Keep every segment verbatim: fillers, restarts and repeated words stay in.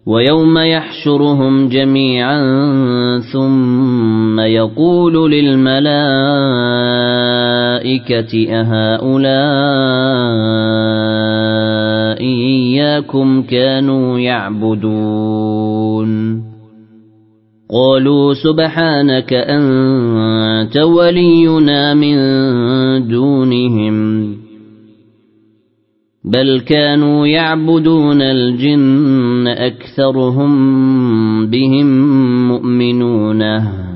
ويوم يحشرهم جميعا ثم يقول للملائكة أهؤلاء إياكم كانوا يعبدون قالوا سبحانك أنت ولينا من دونهم بل كانوا يعبدون الجن أكثرهم بهم مؤمنون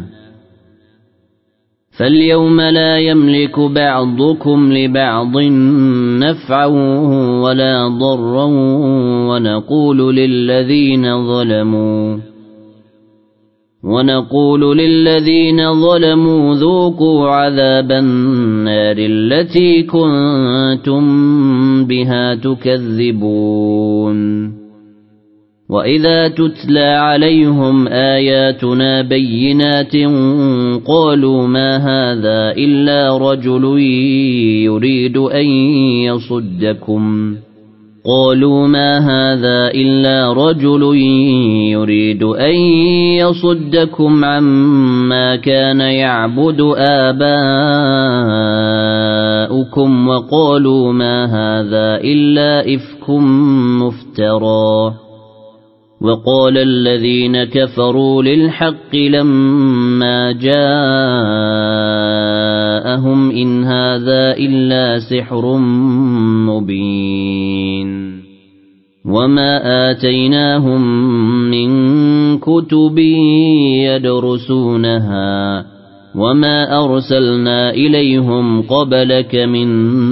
فاليوم لا يملك بعضكم لبعض نفعا ولا ضرا ونقول للذين ظلموا ونقول للذين ظلموا ذوقوا عذاب النار التي كنتم بها تكذبون وإذا تتلى عليهم آياتنا بينات قالوا ما هذا إلا رجل يريد أن يصدكم قالوا ما هذا إلا رجل يريد أن يصدكم عما كان يعبد آباؤكم وقالوا ما هذا إلا إفك مفترى وقال الذين كفروا للحق لما جاءهم إن هذا إلا سحر مبين وما آتيناهم من كتب يدرسونها وما أرسلنا إليهم قبلك من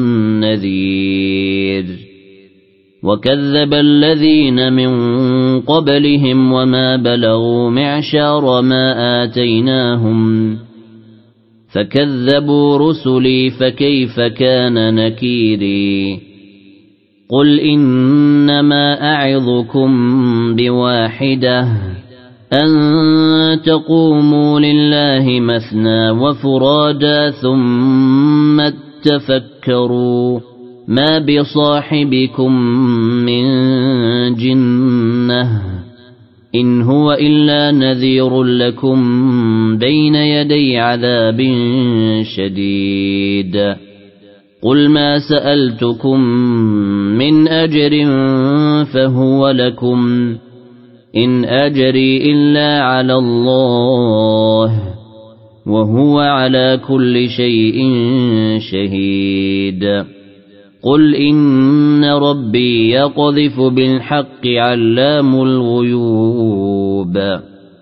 نذير وكذب الذين من قبلهم وما بلغوا معشار ما آتيناهم فكذبوا رسلي فكيف كان نكيري قل إنما أعظكم بواحدة أن تقوموا لله مثنى وفرادا ثم تفكروا ما بصاحبكم من جنة إن هو إلا نذير لكم بين يدي عذاب شديد قل ما سألتكم من أجر فهو لكم إن أجري إلا على الله وهو على كل شيء شهيد قل إن ربي يقذف بالحق علام الغيوب